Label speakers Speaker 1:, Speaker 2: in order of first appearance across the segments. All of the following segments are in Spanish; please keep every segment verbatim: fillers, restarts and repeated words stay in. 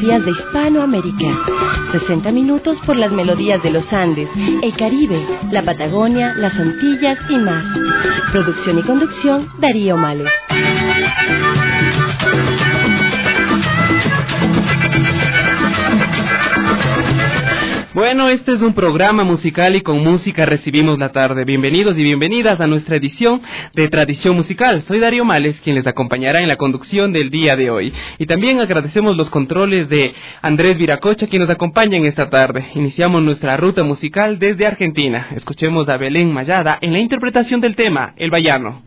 Speaker 1: geografías de Hispanoamérica. sesenta minutos por las melodías de los Andes, el Caribe, la Patagonia, las Antillas y más. Producción y conducción, Darío Males.
Speaker 2: Bueno, este es un programa musical y con música recibimos la tarde. Bienvenidos y bienvenidas a nuestra edición de Tradición Musical. Soy Darío Males, quien les acompañará en la conducción del día de hoy. Y también agradecemos los controles de Andrés Viracocha, quien nos acompaña en esta tarde. Iniciamos nuestra ruta musical desde Argentina. Escuchemos a Belén Mayada en la interpretación del tema El Baiano.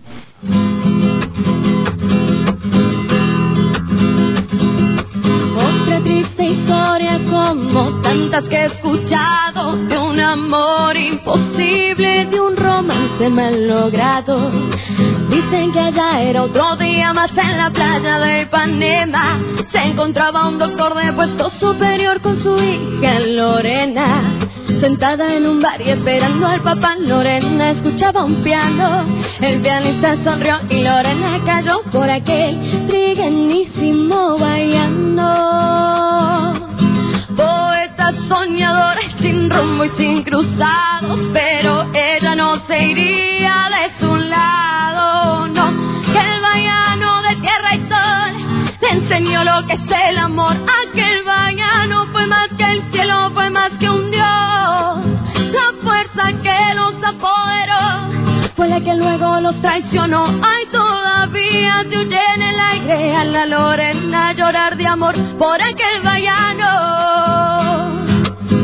Speaker 3: Otra triste historia como tantas que he escuchado, de un amor imposible, de un romance mal logrado. Dicen que allá era otro día más en la playa de Ipanema. Se encontraba un doctor de puesto superior con su hija Lorena, sentada en un bar y esperando al papá. Lorena escuchaba un piano, el pianista sonrió y Lorena cayó por aquel triguenísimo baiano. Poeta soñadora y sin rumbo y sin cruzados, pero ella no se iría de su lado, no. Que el baiano de tierra y sol le enseñó lo que es el amor. Aquel baiano fue más que el cielo, fue más que un dios. La fuerza que los apoderó fue la que luego los traicionó. Ay, todavía se oye en el aire a la Lorena llorar de amor por aquel baiano.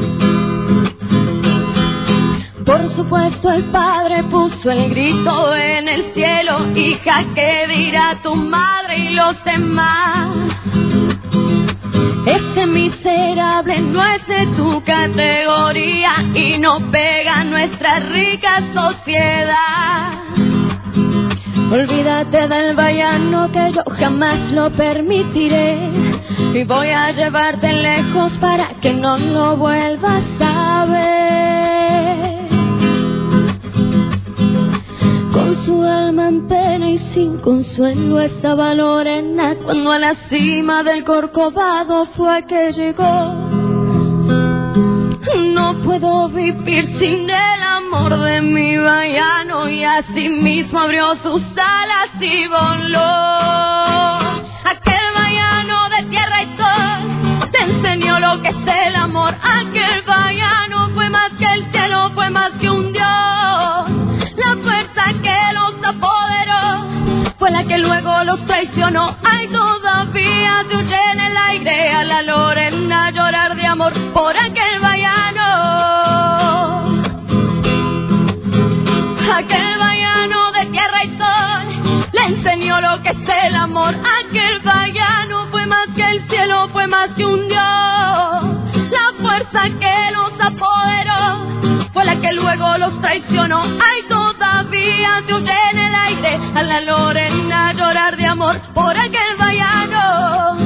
Speaker 3: Por supuesto el padre puso el grito en el cielo: hija, ¿qué dirá tu madre y los demás? Este miserable no es de tu categoría y no pega a nuestra rica sociedad. Olvídate del baiano, que yo jamás lo permitiré, y voy a llevarte lejos para que no lo vuelvas a ver. Con su alma en pena y sin consuelo estaba Lorena cuando a la cima del Corcovado fue que llegó. No puedo vivir sin el amor de mi baiano, y así mismo abrió sus alas y voló. Aquel baiano de tierra y sol te enseñó lo que es el amor. Aquel baiano fue más que el cielo, fue más que un dios. La fuerza que los apoderó fue la que luego los traicionó. Ay, todavía se oye en el aire a la Lorena llorar de amor por aquel baiano. Aquel baiano de tierra y sol le enseñó lo que es el amor. Aquel baiano fue más que el cielo, fue más que un dios. La fuerza que los apoderó fue la que luego los traicionó. Ay, todavía se oye en el aire a la Lorena llorar de amor por aquel baiano.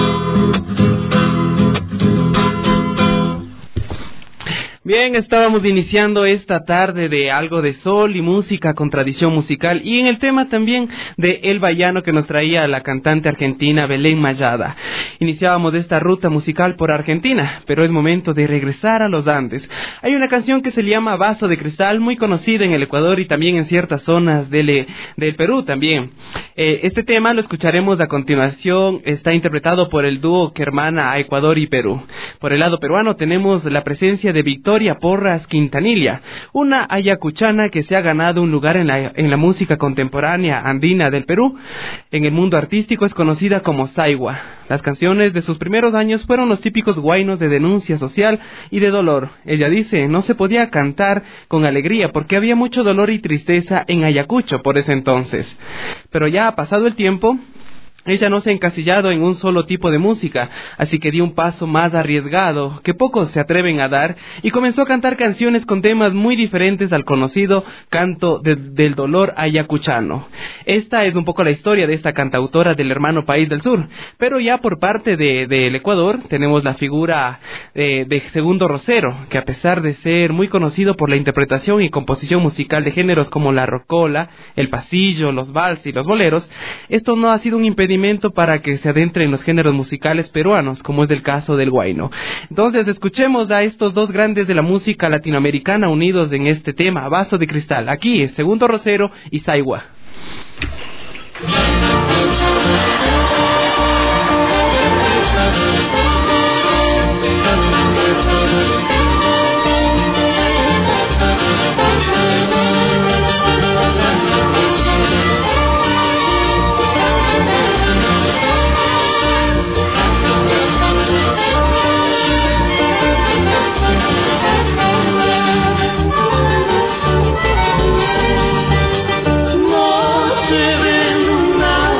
Speaker 2: Bien, estábamos iniciando esta tarde de algo de sol y música con tradición musical, y en el tema también de El Baiano que nos traía la cantante argentina Belén Mayada. Iniciábamos esta ruta musical por Argentina, pero es momento de regresar a los Andes. Hay una canción que se llama Vaso de Cristal, muy conocida en el Ecuador y también en ciertas zonas del, del Perú también. Eh, este tema lo escucharemos a continuación, está interpretado por el dúo que hermana a Ecuador y Perú. Por el lado peruano tenemos la presencia de Victoria Porras Quintanilla, una ayacuchana que se ha ganado un lugar en la, en la música contemporánea andina del Perú. En el mundo artístico es conocida como Saigua. Las canciones de sus primeros años fueron los típicos guainos de denuncia social y de dolor. Ella dice, no se podía cantar con alegría porque había mucho dolor y tristeza en Ayacucho por ese entonces. Pero ya ha pasado el tiempo, ella no se ha encasillado en un solo tipo de música, así que dio un paso más arriesgado que pocos se atreven a dar y comenzó a cantar canciones con temas muy diferentes al conocido canto de, del dolor ayacuchano. Esta es un poco la historia de esta cantautora del hermano país del sur, pero ya por parte de, del Ecuador tenemos la figura de, de Segundo Rosero, que a pesar de ser muy conocido por la interpretación y composición musical de géneros como la rocola, el pasillo, los vals y los boleros, esto no ha sido un impedimento entretenimiento para que se adentre en los géneros musicales peruanos, como es el caso del huayno. Entonces, escuchemos a estos dos grandes de la música latinoamericana unidos en este tema, Vaso de Cristal. Aquí es Segundo Rosero y Saigua.
Speaker 4: Noche de luna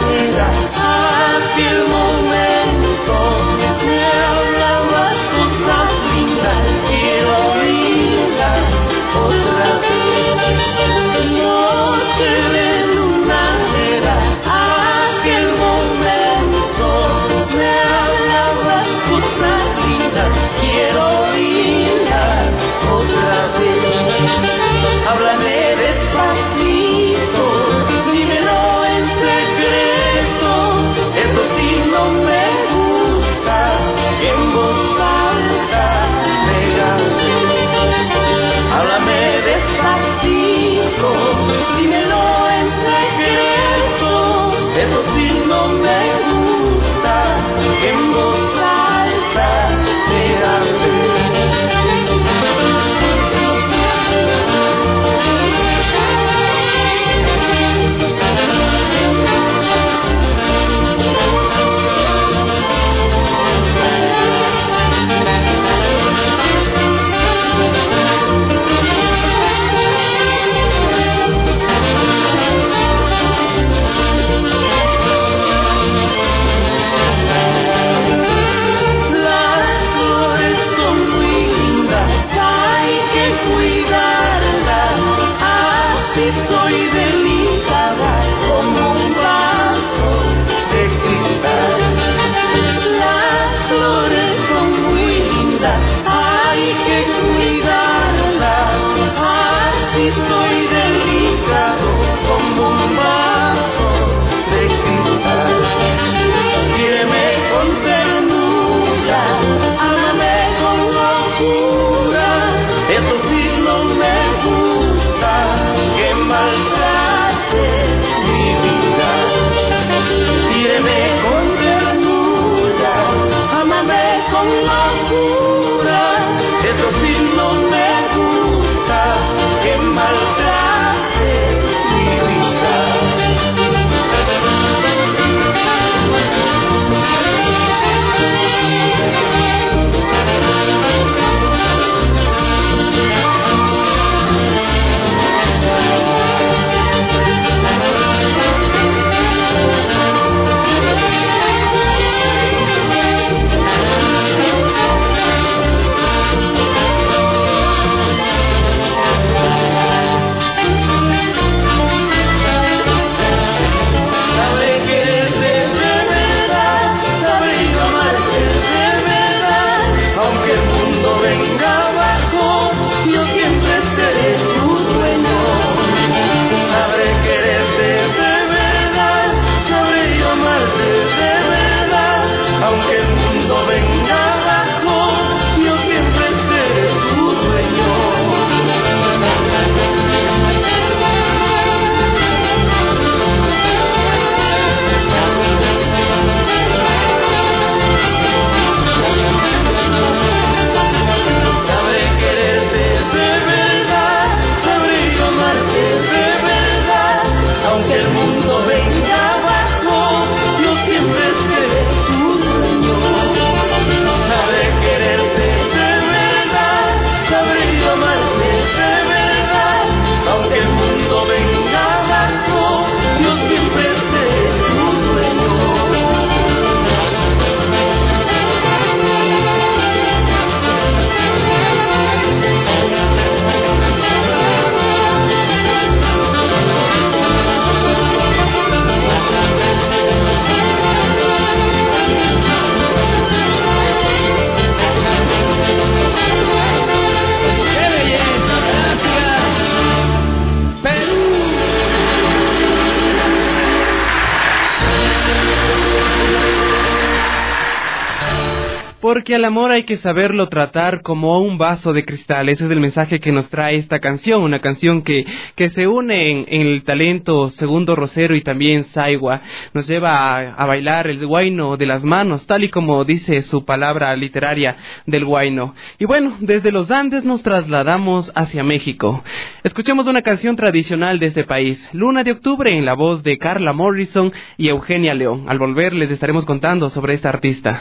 Speaker 2: Porque al amor hay que saberlo tratar como un vaso de cristal. Ese es el mensaje que nos trae esta canción, una canción que, que se une en, en el talento Segundo Rosero y también Saigua. Nos lleva a, a bailar el huayno de las manos, tal y como dice su palabra literaria del huayno. Y bueno, desde los Andes nos trasladamos hacia México. Escuchemos una canción tradicional de ese país, Luna de Octubre, en la voz de Carla Morrison y Eugenia León. Al volver les estaremos contando sobre esta artista.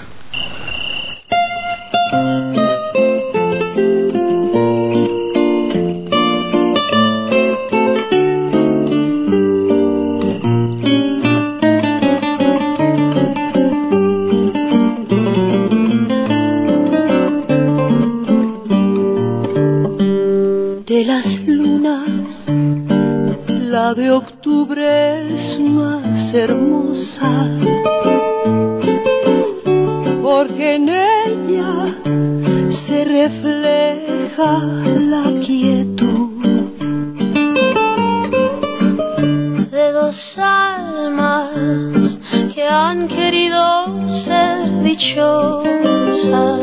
Speaker 3: De las lunas, la de octubre es más hermosa, porque en ella se refleja la quietud de dos almas que han querido ser dichosas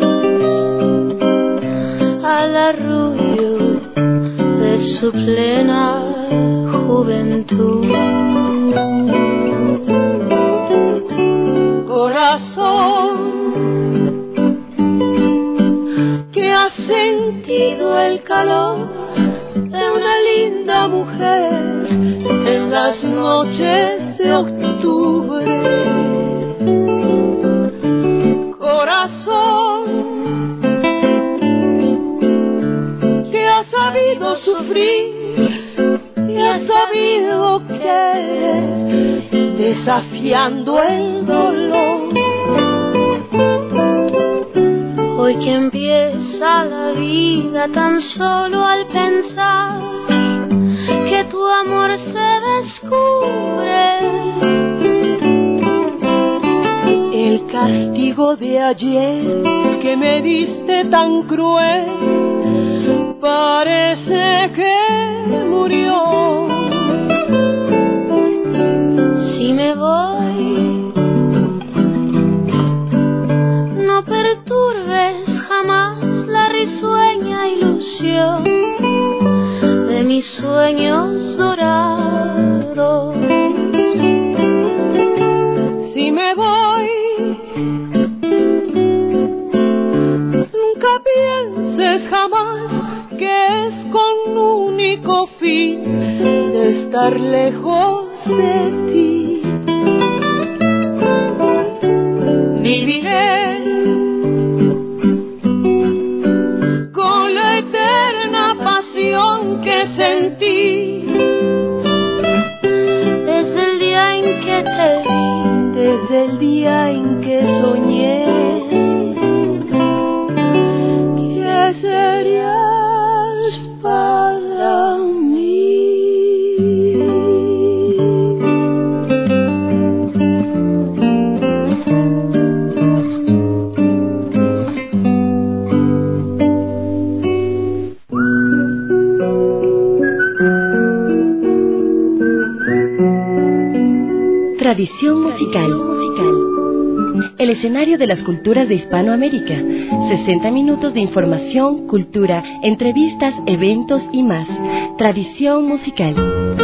Speaker 3: al arrullo de su plena juventud. Corazón que ha sentido el calor de una linda mujer en las noches de octubre. Corazón que ha sabido sufrir y ha sabido querer, desafiando el dolor. Hoy que empieza la vida tan solo al pensar que tu amor se descubre, el castigo de ayer que me diste tan cruel parece que murió. Si me voy, no perturbes jamás la risueña ilusión de mis sueños dorados. Si me voy, nunca pienses jamás que es con único fin de estar lejos de ti. Viviré con la eterna pasión que sentí desde el día en que te vi, desde el día en que soñé que serías para mí.
Speaker 1: Tradición musical. El escenario de las culturas de Hispanoamérica. sesenta minutos de información, cultura, entrevistas, eventos y más. Tradición musical.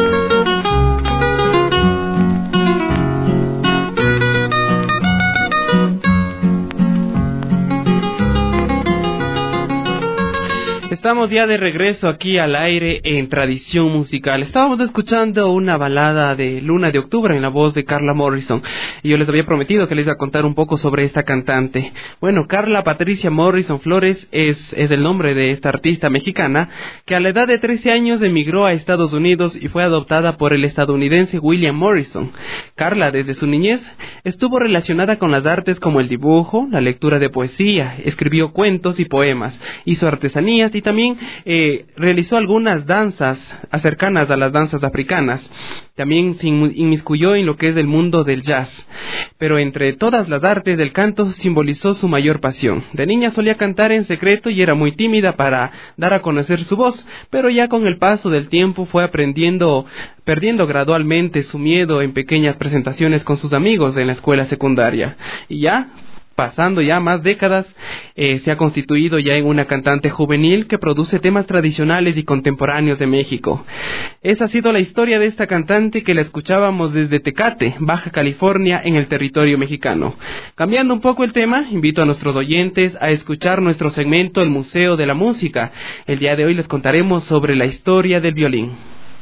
Speaker 2: Estamos ya de regreso aquí al aire en Tradición Musical. Estábamos escuchando una balada de Luna de Octubre en la voz de Carla Morrison. Y yo les había prometido que les iba a contar un poco sobre esta cantante. Bueno, Carla Patricia Morrison Flores es, es el nombre de esta artista mexicana que a la edad de trece años emigró a Estados Unidos y fue adoptada por el estadounidense William Morrison. Carla, desde su niñez, estuvo relacionada con las artes como el dibujo, la lectura de poesía, escribió cuentos y poemas, hizo artesanías y también eh, realizó algunas danzas cercanas a las danzas africanas. También se inmiscuyó en lo que es el mundo del jazz. Pero entre todas las artes, el canto simbolizó su mayor pasión. De niña solía cantar en secreto y era muy tímida para dar a conocer su voz, pero ya con el paso del tiempo fue aprendiendo, perdiendo gradualmente su miedo en pequeñas presentaciones con sus amigos en la escuela secundaria. Y ya pasando ya más décadas, eh, se ha constituido ya en una cantante juvenil que produce temas tradicionales y contemporáneos de México. Esa ha sido la historia de esta cantante que la escuchábamos desde Tecate, Baja California, en el territorio mexicano. Cambiando un poco el tema, invito a nuestros oyentes a escuchar nuestro segmento El Museo de la Música. El día de hoy les contaremos sobre la historia del violín.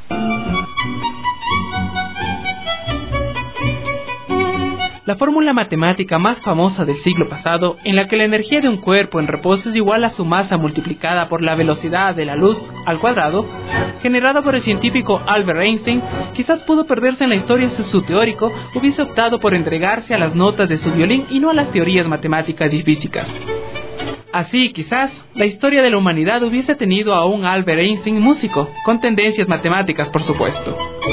Speaker 4: La fórmula matemática más famosa del siglo pasado, en la que la energía de un cuerpo en reposo es igual a su masa multiplicada por la velocidad de la luz al cuadrado, generada por el científico Albert Einstein, quizás pudo perderse en la historia si su teórico hubiese optado por entregarse a las notas de su violín y no a las teorías matemáticas y físicas. Así, quizás, la historia de la humanidad hubiese tenido a un Albert Einstein músico, con tendencias matemáticas, por supuesto.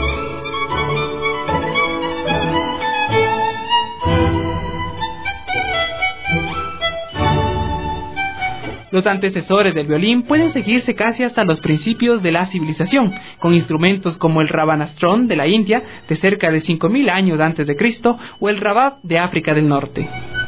Speaker 4: Los antecesores del violín pueden seguirse casi hasta los principios de la civilización, con instrumentos como el Ravanastron de la India, de cerca de cinco mil años antes de Cristo, o el Rabab de África del Norte.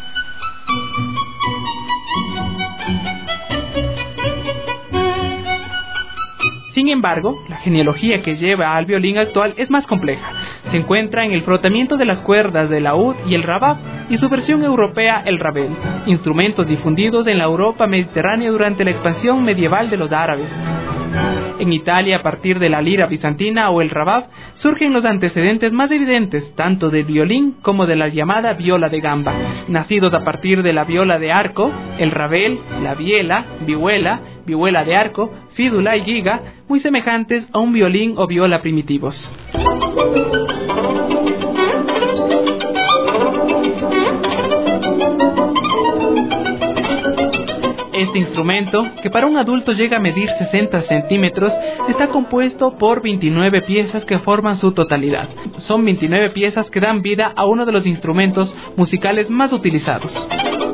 Speaker 4: Sin embargo, la genealogía que lleva al violín actual es más compleja. Se encuentra en el frotamiento de las cuerdas del laúd y el rabab, y su versión europea, el rabel, instrumentos difundidos en la Europa mediterránea durante la expansión medieval de los árabes. En Italia, a partir de la lira bizantina o el rabab, surgen los antecedentes más evidentes, tanto del violín como de la llamada viola de gamba, nacidos a partir de la viola de arco, el rabel, la viela, vihuela, vihuela de arco, fídula y giga, muy semejantes a un violín o viola primitivos. Este instrumento, que para un adulto llega a medir sesenta centímetros, está compuesto por veintinueve piezas que forman su totalidad. Son veintinueve piezas que dan vida a uno de los instrumentos musicales más utilizados.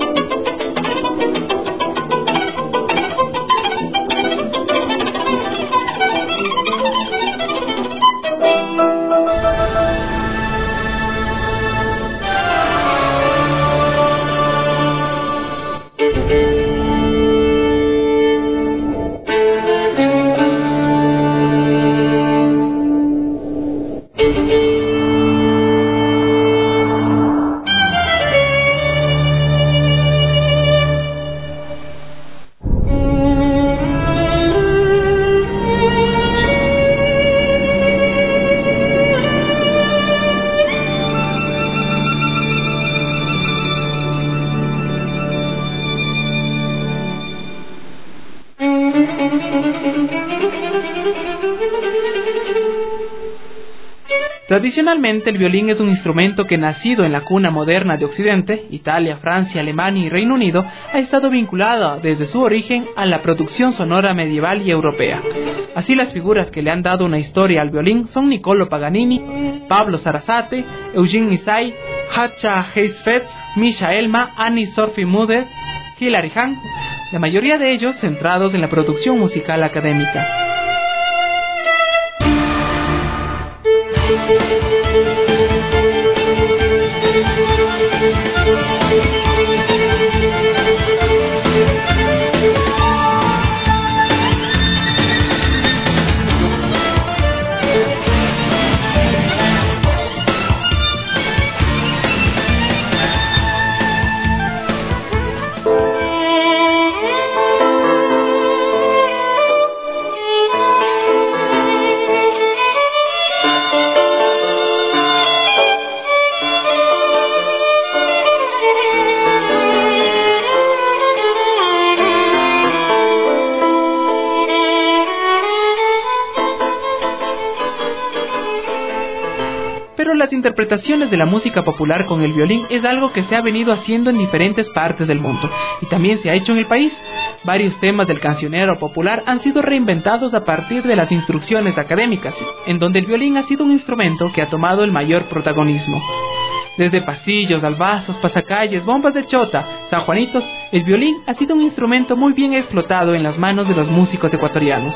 Speaker 4: Tradicionalmente, el violín es un instrumento que, nacido en la cuna moderna de Occidente, Italia, Francia, Alemania y Reino Unido, ha estado vinculado desde su origen a la producción sonora medieval y europea. Así, las figuras que le han dado una historia al violín son Niccolò Paganini, Pablo Sarasate, Eugene Isai, Hatcha Heysfetz, Misha Elma, Annie Sophie Muller, Hilary Hahn, la mayoría de ellos centrados en la producción musical académica. Pero las interpretaciones de la música popular con el violín es algo que se ha venido haciendo en diferentes partes del mundo, y también se ha hecho en el país. Varios temas del cancionero popular han sido reinventados a partir de las instrucciones académicas, en donde el violín ha sido un instrumento que ha tomado el mayor protagonismo. Desde pasillos, albazos, pasacalles, bombas de chota, sanjuanitos, el violín ha sido un instrumento muy bien explotado en las manos de los músicos ecuatorianos.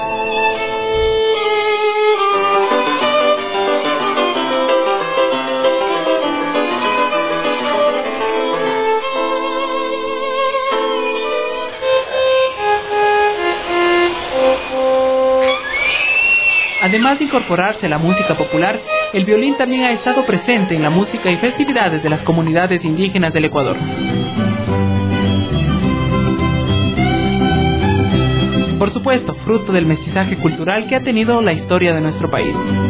Speaker 4: Además de incorporarse a la música popular, el violín también ha estado presente en la música y festividades de las comunidades indígenas del Ecuador. Por supuesto, fruto del mestizaje cultural que ha tenido la historia de nuestro país.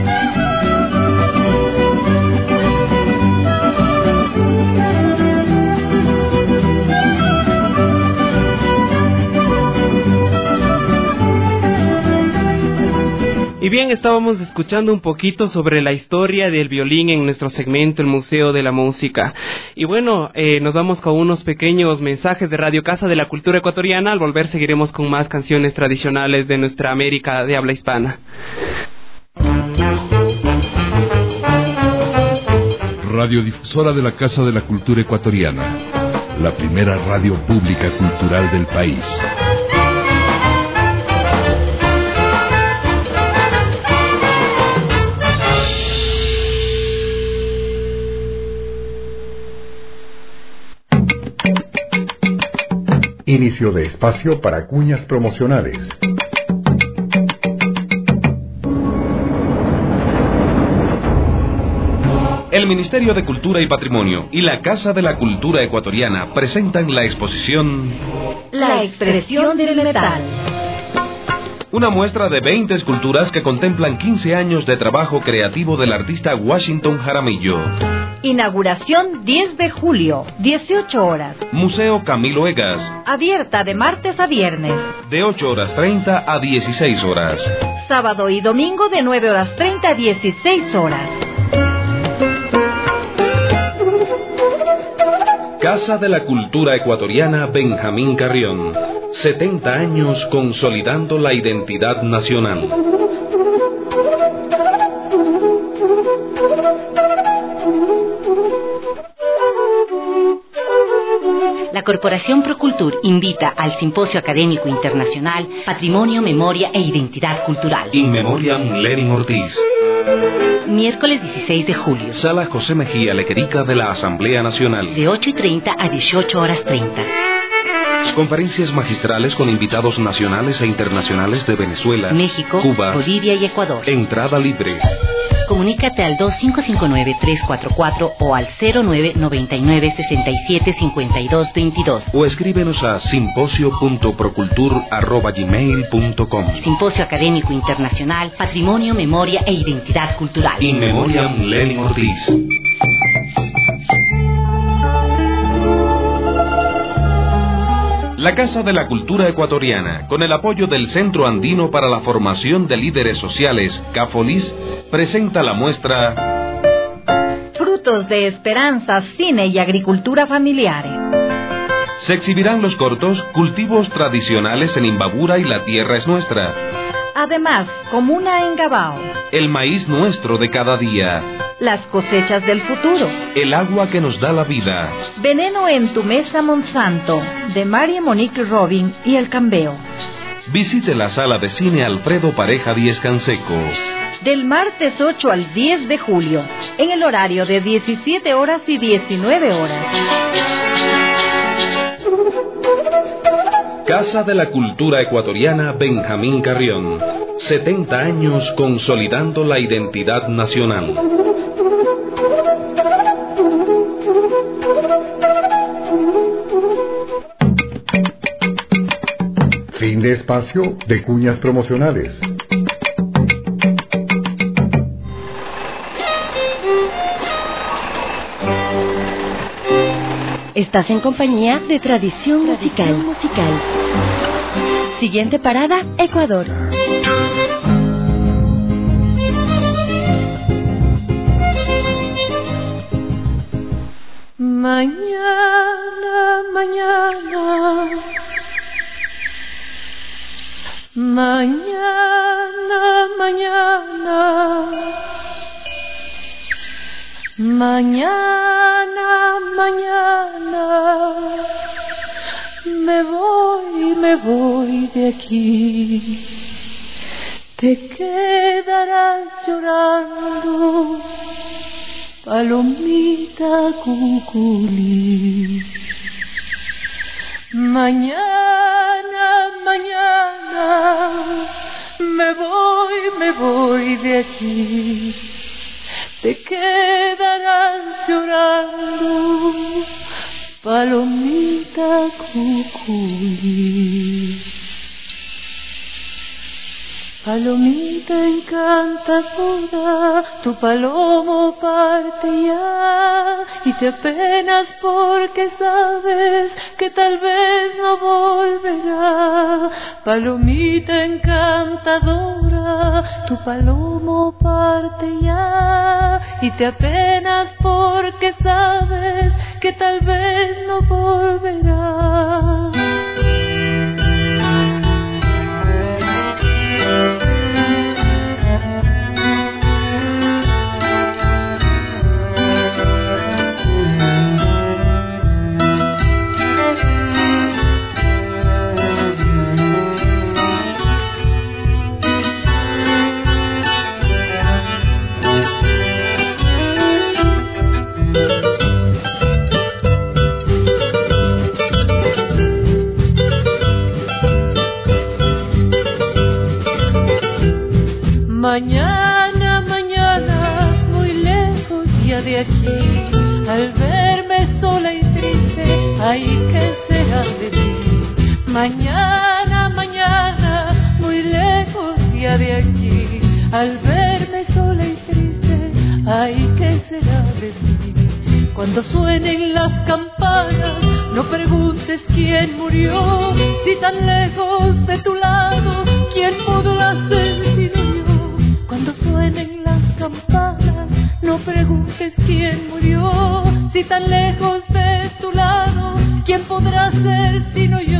Speaker 2: Y bien, estábamos escuchando un poquito sobre la historia del violín en nuestro segmento, el Museo de la Música. Y bueno, eh, nos vamos con unos pequeños mensajes de Radio Casa de la Cultura Ecuatoriana. Al volver seguiremos con más canciones tradicionales de nuestra América de habla hispana.
Speaker 5: Radiodifusora de la Casa de la Cultura Ecuatoriana, la primera radio pública cultural del país.
Speaker 6: Inicio de espacio para cuñas promocionales.
Speaker 7: El Ministerio de Cultura y Patrimonio y la Casa de la Cultura Ecuatoriana presentan la exposición
Speaker 3: La expresión del metal.
Speaker 7: Una muestra de veinte esculturas que contemplan quince años de trabajo creativo del artista Washington Jaramillo.
Speaker 8: Inauguración diez de julio, dieciocho horas.
Speaker 7: Museo Camilo Egas.
Speaker 8: Abierta de martes a viernes.
Speaker 7: De ocho horas treinta a dieciséis horas.
Speaker 8: Sábado y domingo de nueve horas treinta a dieciséis horas.
Speaker 7: Casa de la Cultura Ecuatoriana Benjamín Carrión. setenta años consolidando la identidad nacional.
Speaker 9: La Corporación Procultur invita al Simposio Académico Internacional Patrimonio, Memoria e Identidad Cultural.
Speaker 7: In Memoriam Lenin Ortiz.
Speaker 9: Miércoles dieciséis de julio.
Speaker 7: Sala José Mejía Lequerica de la Asamblea Nacional.
Speaker 9: De ocho y treinta a dieciocho horas treinta.
Speaker 7: Conferencias magistrales con invitados nacionales e internacionales de Venezuela,
Speaker 9: México,
Speaker 7: Cuba,
Speaker 9: Bolivia y Ecuador.
Speaker 7: Entrada libre.
Speaker 9: Comunícate al dos cinco cinco nueve tres cuatro cuatro o al cero nueve noventa y nueve sesenta y siete cincuenta y dos veintidós.
Speaker 7: O escríbenos a simposio punto procultur arroba gmail punto com.
Speaker 9: Simposio Académico Internacional Patrimonio, Memoria e Identidad Cultural.
Speaker 7: In Memoriam Lenin Ortiz. La Casa de la Cultura Ecuatoriana, con el apoyo del Centro Andino para la Formación de Líderes Sociales, CAFOLIS, presenta la muestra
Speaker 8: Frutos de Esperanza, Cine y Agricultura Familiares.
Speaker 7: Se exhibirán los cortos Cultivos Tradicionales en Imbabura y La Tierra es Nuestra.
Speaker 8: Además, Comuna en Gabao.
Speaker 7: El maíz nuestro de cada día.
Speaker 8: Las cosechas del futuro.
Speaker 7: El agua que nos da la vida.
Speaker 8: Veneno en tu mesa, Monsanto, de María Monique Robin y El Cambeo.
Speaker 7: Visite la sala de cine Alfredo Pareja Díez Canseco.
Speaker 8: Del martes ocho al diez de julio, en el horario de diecisiete horas y diecinueve horas.
Speaker 7: Casa de la Cultura Ecuatoriana Benjamín Carrión. setenta años consolidando la identidad nacional.
Speaker 6: Fin de espacio de cuñas promocionales.
Speaker 1: Estás en compañía de Tradición Musical. musical. Siguiente parada, Ecuador.
Speaker 3: Mañana, mañana, mañana, mañana, mañana, mañana, me voy, me voy de aquí, te quedarás llorando, palomita cuculí. Mañana, mañana,
Speaker 10: me voy, me voy de aquí, te quedarás llorando, palomita cuculí. Palomita encantadora, tu palomo parte ya y te apenas porque sabes que tal vez no volverá. Palomita encantadora, tu palomo parte ya y te apenas porque sabes que tal vez no volverá. Mañana, mañana, muy lejos ya de aquí, al verme sola y triste, ay, ¿qué será de mí? Mañana, mañana, muy lejos ya de aquí, al verme sola y triste, ay, ¿qué será de mí? Cuando suenen las campanas, no preguntes quién murió, si tan lejos de tu lado, ¿quién podrá ser sino yo? Cuando suenen las campanas, no preguntes quién murió, si tan lejos de tu lado, ¿quién podrá ser sino yo?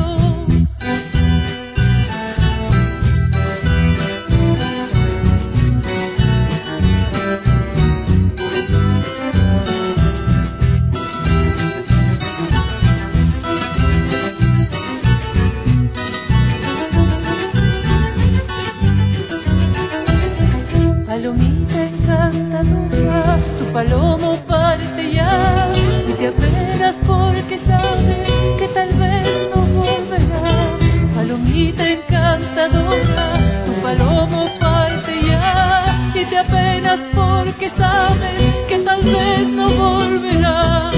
Speaker 10: Palomita encantadora, tu palomo parte ya y te apenas porque sabes que tal vez no volverá. Palomita encantadora, tu palomo parte ya y te apenas porque sabes que tal vez no volverá.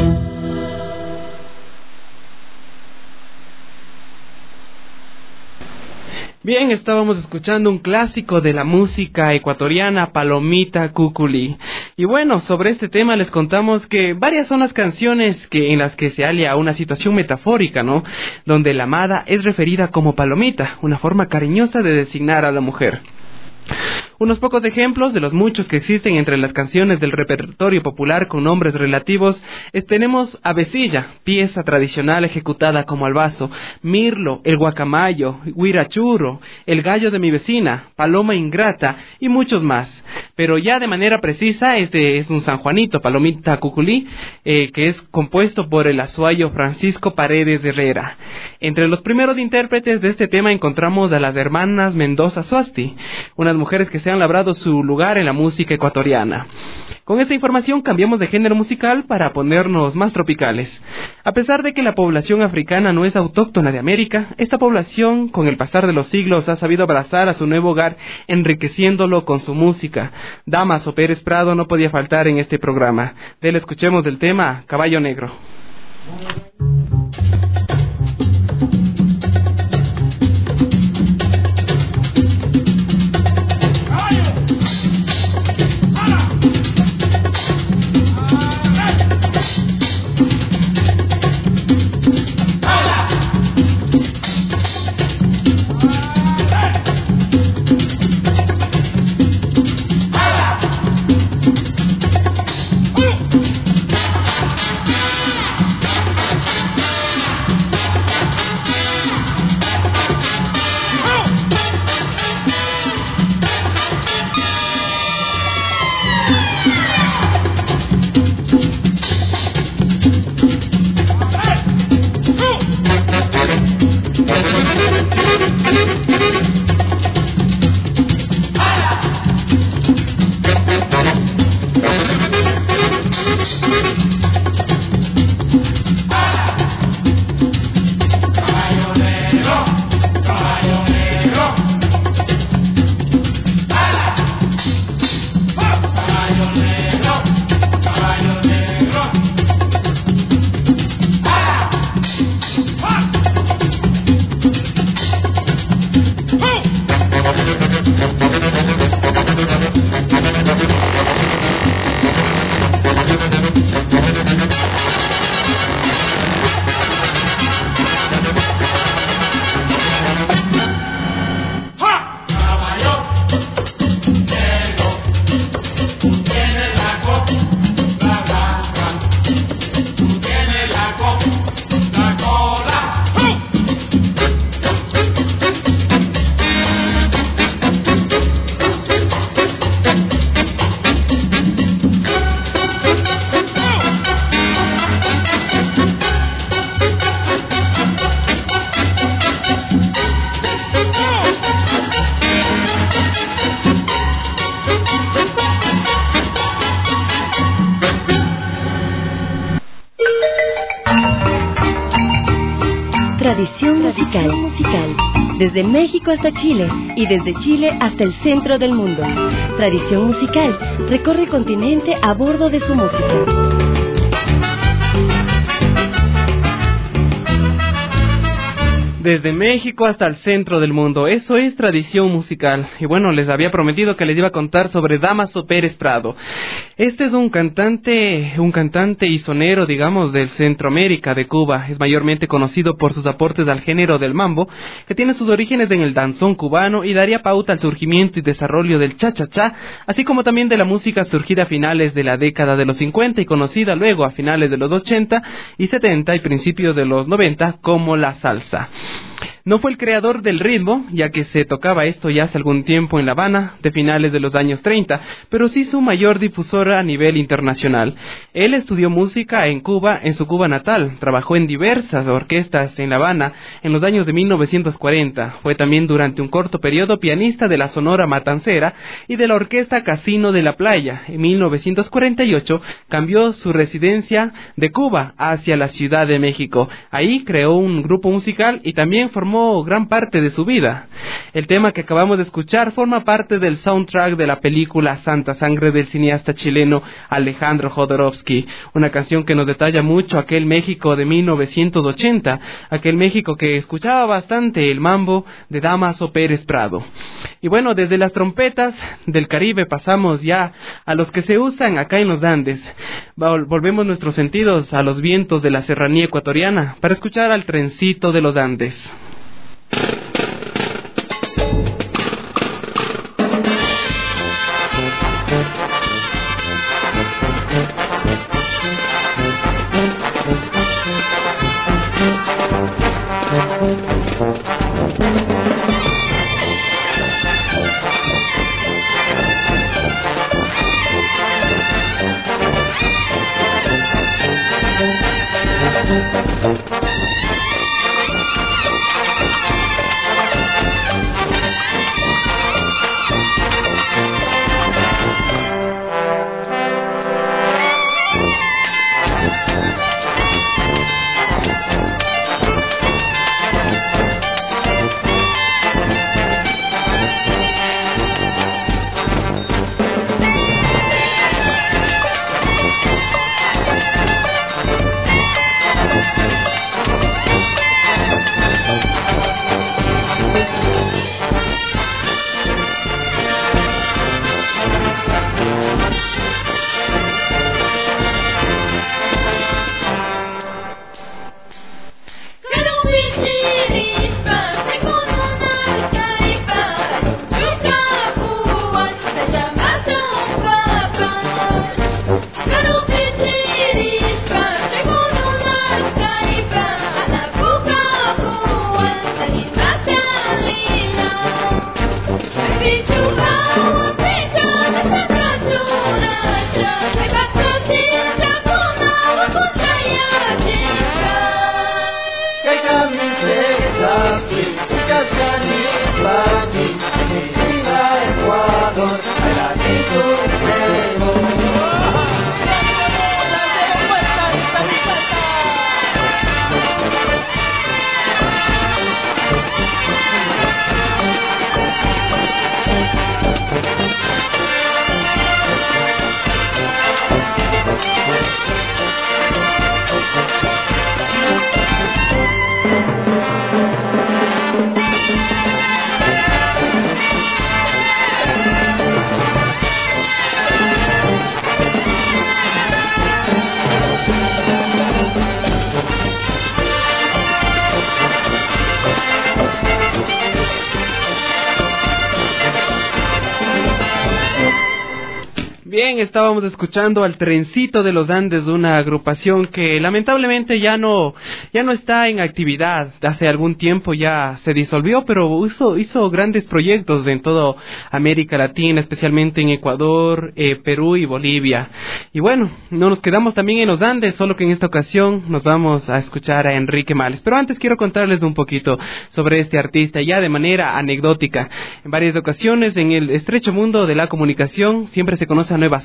Speaker 2: Bien, estábamos escuchando un clásico de la música ecuatoriana, Palomita Cuculí. Y bueno, sobre este tema les contamos que varias son las canciones que en las que se alia una situación metafórica, ¿no? Donde la amada es referida como palomita, una forma cariñosa de designar a la mujer. Unos pocos ejemplos de los muchos que existen entre las canciones del repertorio popular con nombres relativos es, tenemos Avecilla, pieza tradicional ejecutada como albazo, Mirlo, el guacamayo, Huirachurro, el gallo de mi vecina, Paloma ingrata y muchos más. Pero ya de manera precisa este es un San Juanito, Palomita Cuculí, eh, que es compuesto por el azuayo Francisco Paredes Herrera. Entre los primeros intérpretes de este tema encontramos a las hermanas Mendoza Suasti, unas mujeres que se han labrado su lugar en la música ecuatoriana. Con esta información cambiamos de género musical para ponernos más tropicales. A pesar de que la población africana no es autóctona de América, esta población con el pasar de los siglos ha sabido abrazar a su nuevo hogar, enriqueciéndolo con su música. Damaso Pérez Prado no podía faltar en este programa. De él escuchemos el tema Caballo Negro.
Speaker 1: Tradición musical, musical. Desde México hasta Chile y desde Chile hasta el centro del mundo. Tradición musical recorre el continente a bordo de su música.
Speaker 2: Desde México hasta el centro del mundo, eso es Tradición Musical. Y bueno, les había prometido que les iba a contar sobre Dámaso Pérez Prado. Este es un cantante, un cantante y sonero, digamos, del Centroamérica, de Cuba. Es mayormente conocido por sus aportes al género del mambo, que tiene sus orígenes en el danzón cubano y daría pauta al surgimiento y desarrollo del cha-cha-cha, así como también de la música surgida a finales de la década de los cincuenta y conocida luego a finales de los ochenta y setenta y principios de los noventa como la salsa. No fue el creador del ritmo, ya que se tocaba esto ya hace algún tiempo en La Habana, de finales de los años treinta, pero sí su mayor difusora a nivel internacional. Él estudió música en Cuba, en su Cuba natal, trabajó en diversas orquestas en La Habana en los años de mil novecientos cuarenta, fue también durante un corto periodo pianista de la Sonora Matancera y de la Orquesta Casino de la Playa. En mil novecientos cuarenta y ocho cambió su residencia de Cuba hacia la Ciudad de México. Ahí creó un grupo musical y también formó gran parte de su vida. El tema que acabamos de escuchar forma parte del soundtrack de la película Santa Sangre del cineasta chileno Alejandro Jodorowsky, una canción que nos detalla mucho aquel México de mil novecientos ochenta, aquel México que escuchaba bastante el mambo de Dámaso Pérez Prado. Y bueno, desde las trompetas del Caribe pasamos ya a los que se usan acá en los Andes. Volvemos nuestros sentidos a los vientos de la serranía ecuatoriana para escuchar al trencito de los Andes. Bien, estábamos escuchando al Trencito de los Andes, una agrupación que lamentablemente ya no ya no está en actividad. Hace algún tiempo ya se disolvió, pero hizo hizo grandes proyectos en toda América Latina, especialmente en Ecuador, eh, Perú y Bolivia. Y bueno, no nos quedamos también en los Andes, solo que en esta ocasión nos vamos a escuchar a Enrique Males. Pero antes quiero contarles un poquito sobre este artista, ya de manera anecdótica. En varias ocasiones en el estrecho mundo de la comunicación siempre se conocen nuevas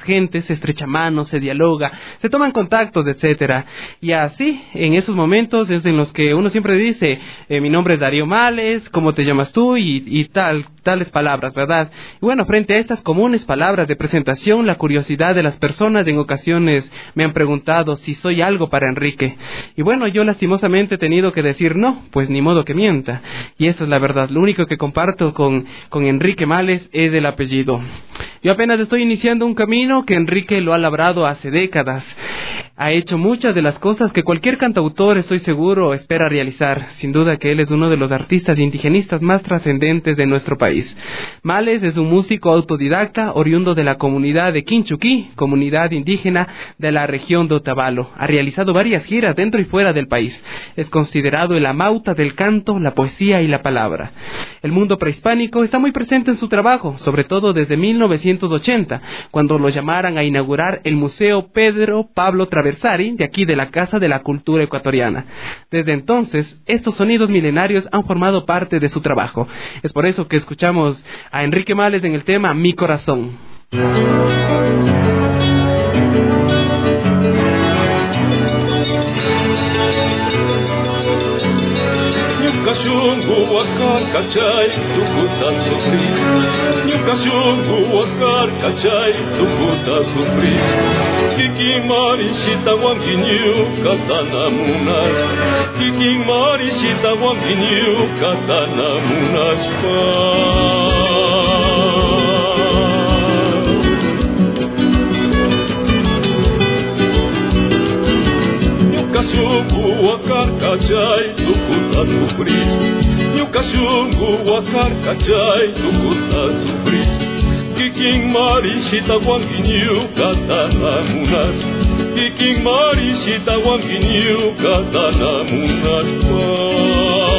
Speaker 2: las gentes, se estrecha manos, se dialoga, se toman contactos, etcétera. Y así, en esos momentos es en los que uno siempre dice, eh, mi nombre es Darío Males, ¿cómo te llamas tú? Y, y tal, tales palabras, ¿verdad? Y bueno, frente a estas comunes palabras de presentación, la curiosidad de las personas en ocasiones me han preguntado si soy algo para Enrique. Y bueno, yo lastimosamente he tenido que decir no, pues ni modo que mienta. Y esa es la verdad. Lo único que comparto con, con Enrique Males es el apellido. Yo apenas estoy iniciando un camino que Enrique lo ha labrado hace décadas. Ha hecho muchas de las cosas que cualquier cantautor, estoy seguro, espera realizar. Sin duda que él es uno de los artistas indigenistas más trascendentes de nuestro país. Males es un músico autodidacta, oriundo de la comunidad de Quinchuquí, comunidad indígena de la región de Otavalo. Ha realizado varias giras dentro y fuera del país. Es considerado el amauta del canto, la poesía y la palabra. El mundo prehispánico está muy presente en su trabajo, sobre todo desde mil novecientos ochenta, cuando lo llamaran a inaugurar el Museo Pedro Pablo Traversari, de aquí de la Casa de la Cultura Ecuatoriana. Desde entonces, estos sonidos milenarios han formado parte de su trabajo. Es por eso que escuchamos a Enrique Males en el tema Mi Corazón.
Speaker 11: Nyukashungu wakar kachay tukuta sufrir. Nyukashungu wakar kachay tukuta sufrir. Kikimari shita wanginyu katana munas. Kikimari shita wanginyu katana munas pa. Nyukashungu wakar kachay tukuta sufrir. Nyukashungu wakar kachay tukuta sufrir. Kiking mari shita wanginyu katana munas. Kiking mari shita wanginyu katana munas pa.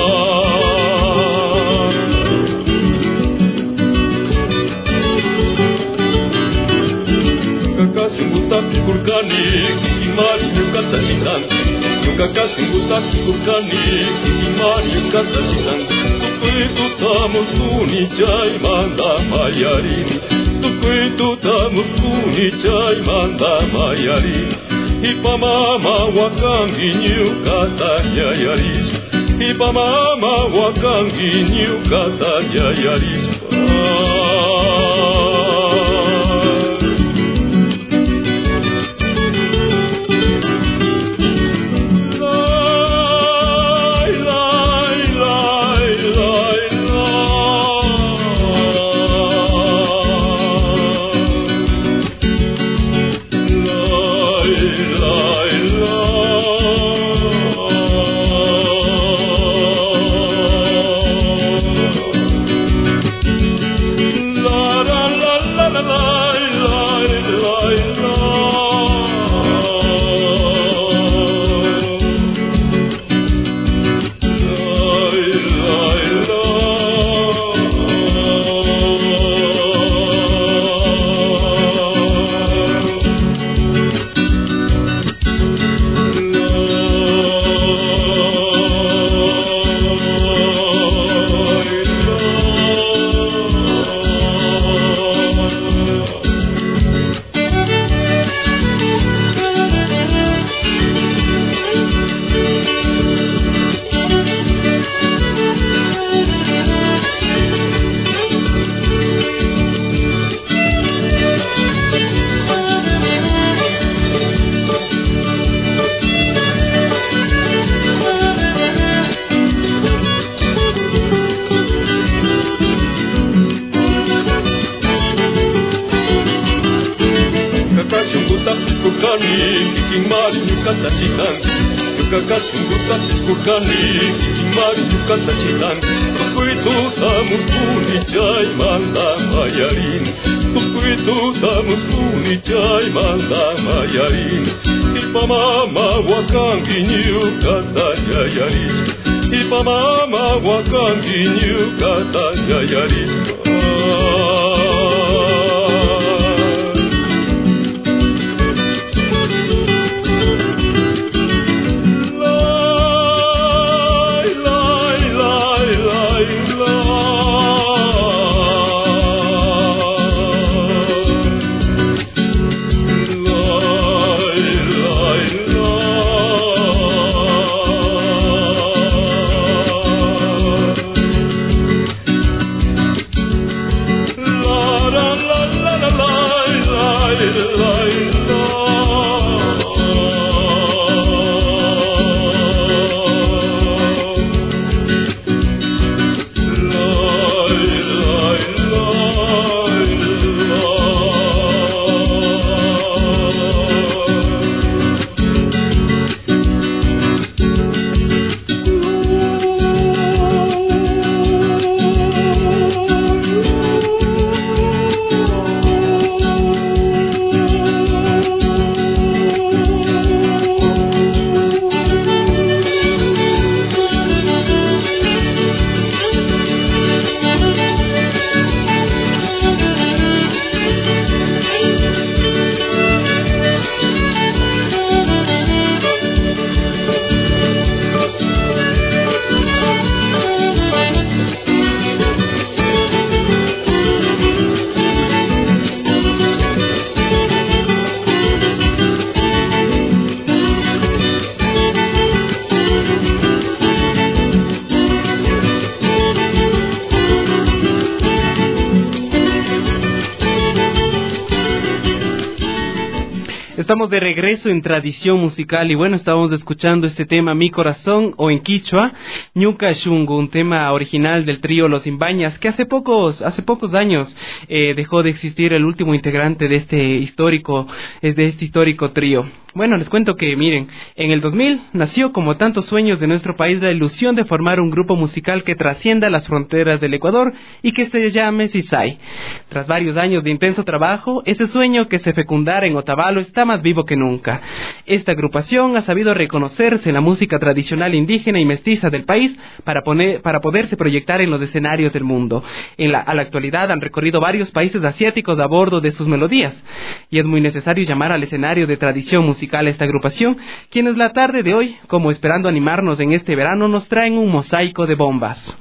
Speaker 11: Kakashungutaki kurkani kikimari yukata shitanti. Kakashungutaki kurkani kikimari yukata shitanti. Tukuitu tamu kuni chay manda mayarini. Tukuitu tamu kuni chay manda mayarini. Ipa mama wakangi nyukata yayaris. Ipa mama wakangi nyukata yayaris.
Speaker 2: Estamos de regreso en Tradición Musical y bueno, estábamos escuchando este tema Mi Corazón o en quichua, Ñuka Shungu, un tema original del trío Los Imbañas que hace pocos hace pocos años eh, dejó de existir el último integrante de este histórico de este histórico trío. Bueno, les cuento que, miren, en el dos mil nació, como tantos sueños de nuestro país, la ilusión de formar un grupo musical que trascienda las fronteras del Ecuador y que se llame Sisai. Tras varios años de intenso trabajo, ese sueño que se fecundara en Otavalo está más vivo que nunca. Esta agrupación ha sabido reconocerse en la música tradicional indígena y mestiza del país para, poner, para poderse proyectar en los escenarios del mundo. En la, a la actualidad han recorrido varios países asiáticos a bordo de sus melodías, y es muy necesario llamar al escenario de tradición musical a esta agrupación, quienes la tarde de hoy, como esperando animarnos en este verano, nos traen un mosaico de bombas.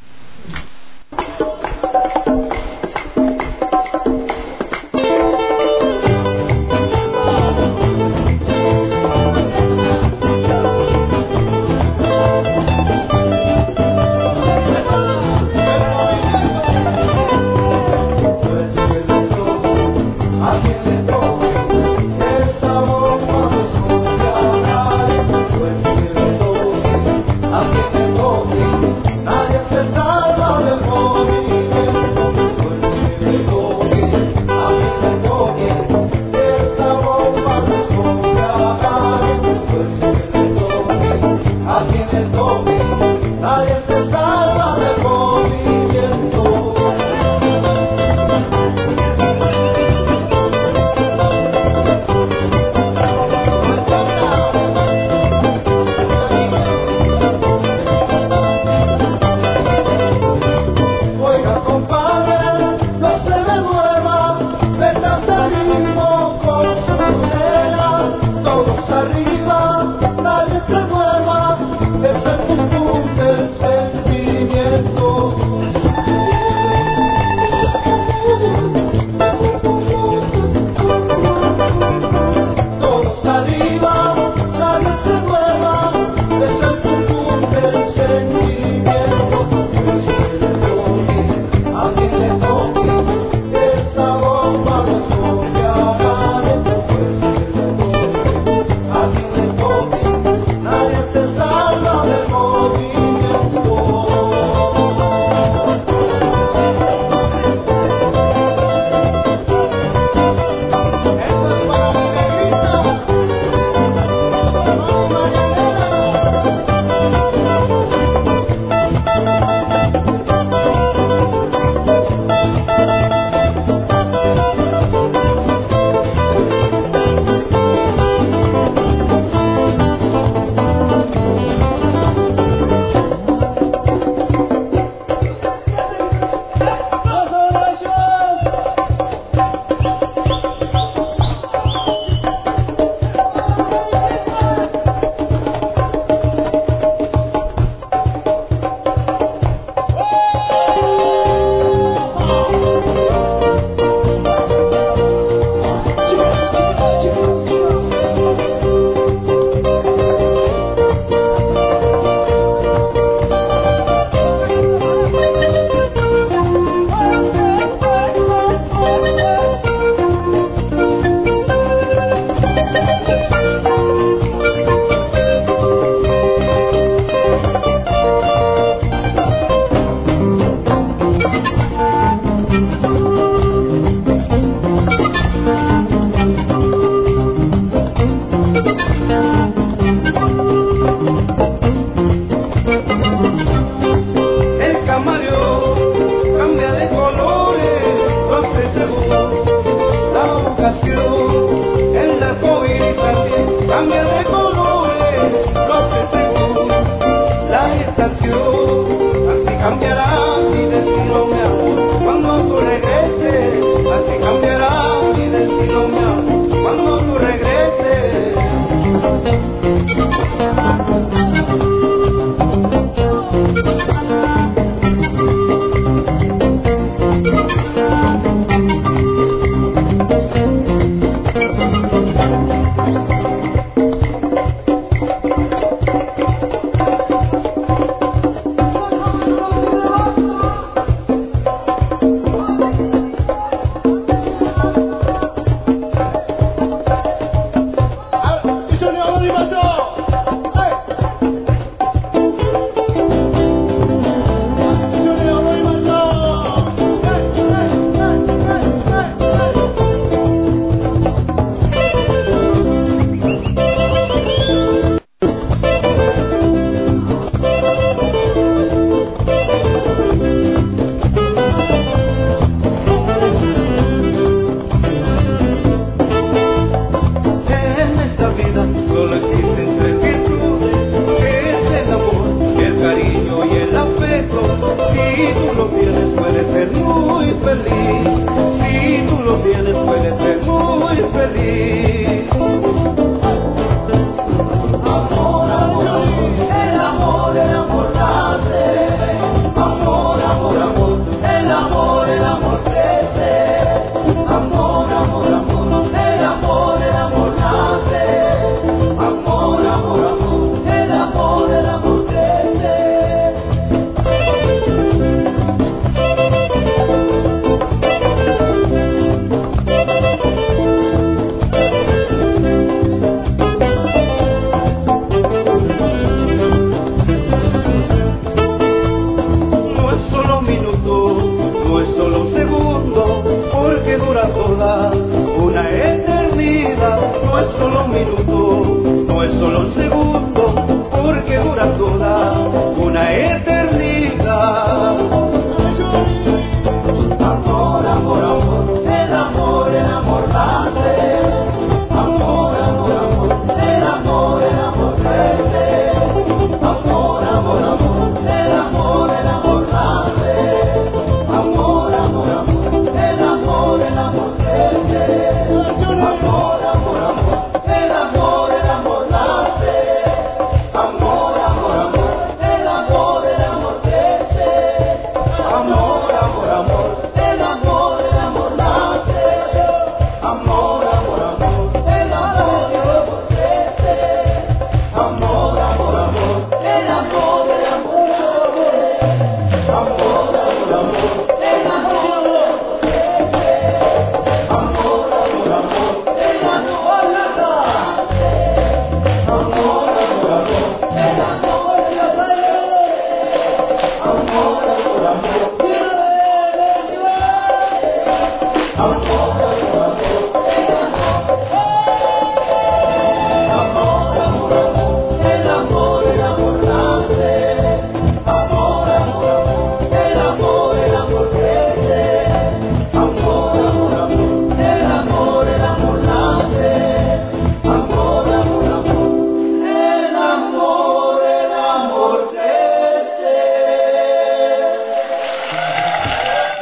Speaker 12: Nadie se sabe.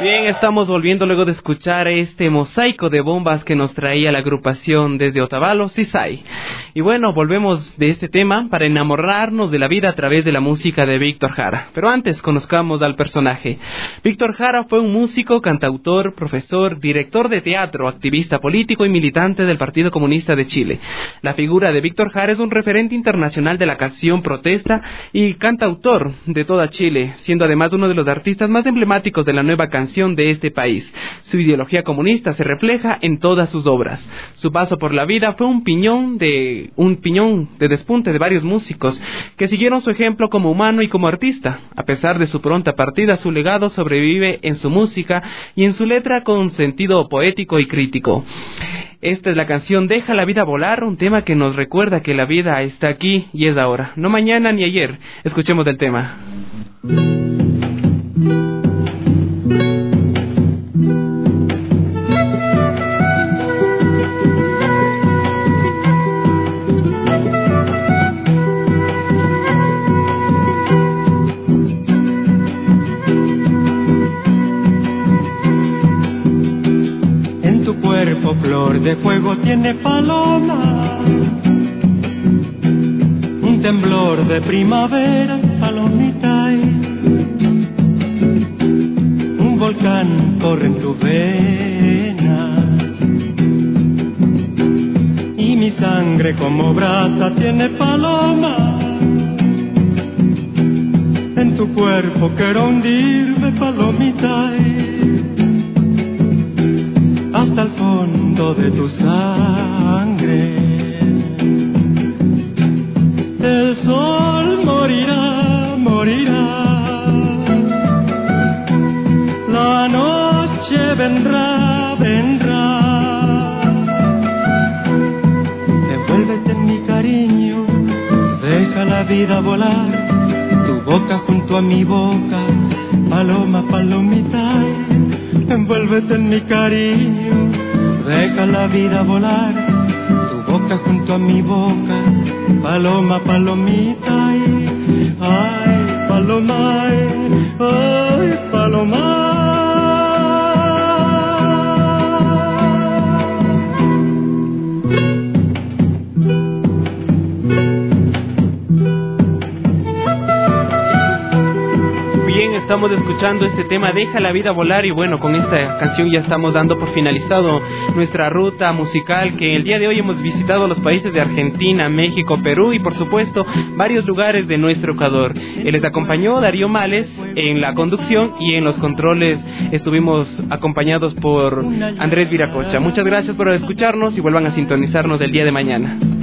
Speaker 2: Bien, estamos volviendo luego de escuchar este mosaico de bombas que nos traía la agrupación desde Otavalo, Sisai. Y bueno, volvemos de este tema para enamorarnos de la vida a través de la música de Víctor Jara. Pero antes, conozcamos al personaje. Víctor Jara fue un músico, cantautor, profesor, director de teatro, activista político y militante del Partido Comunista de Chile. La figura de Víctor Jara es un referente internacional de la canción protesta y cantautor de toda Chile, siendo además uno de los artistas más emblemáticos de la nueva canción de este país. Su ideología comunista se refleja en todas sus obras. Su paso por la vida fue un piñón de un piñón de despunte de varios músicos que siguieron su ejemplo como humano y como artista. A pesar de su pronta partida, su legado sobrevive en su música y en su letra con sentido poético y crítico. Esta es la canción Deja la vida volar, un tema que nos recuerda que la vida está aquí y es ahora, no mañana ni ayer. Escuchemos el tema.
Speaker 12: Flor de fuego tiene paloma, un temblor de primavera, palomita, un volcán corre en tus venas, y mi sangre como brasa tiene paloma, en tu cuerpo quiero hundirme, palomita, hasta el fondo de tu sangre. El sol morirá, morirá. La noche vendrá, vendrá. Envuélvete en mi cariño, deja la vida volar. Tu boca junto a mi boca, paloma, palomita. Envuélvete en mi cariño, deja la vida volar, tu boca junto a mi boca, paloma, palomita, ay, ay paloma, ay, ay, paloma.
Speaker 2: Estamos escuchando este tema Deja la vida volar y bueno, con esta canción ya estamos dando por finalizado nuestra ruta musical, que el día de hoy hemos visitado los países de Argentina, México, Perú y por supuesto varios lugares de nuestro Ecuador. Les acompañó Darío Males en la conducción y en los controles estuvimos acompañados por Andrés Viracocha. Muchas gracias por escucharnos y vuelvan a sintonizarnos el día de mañana.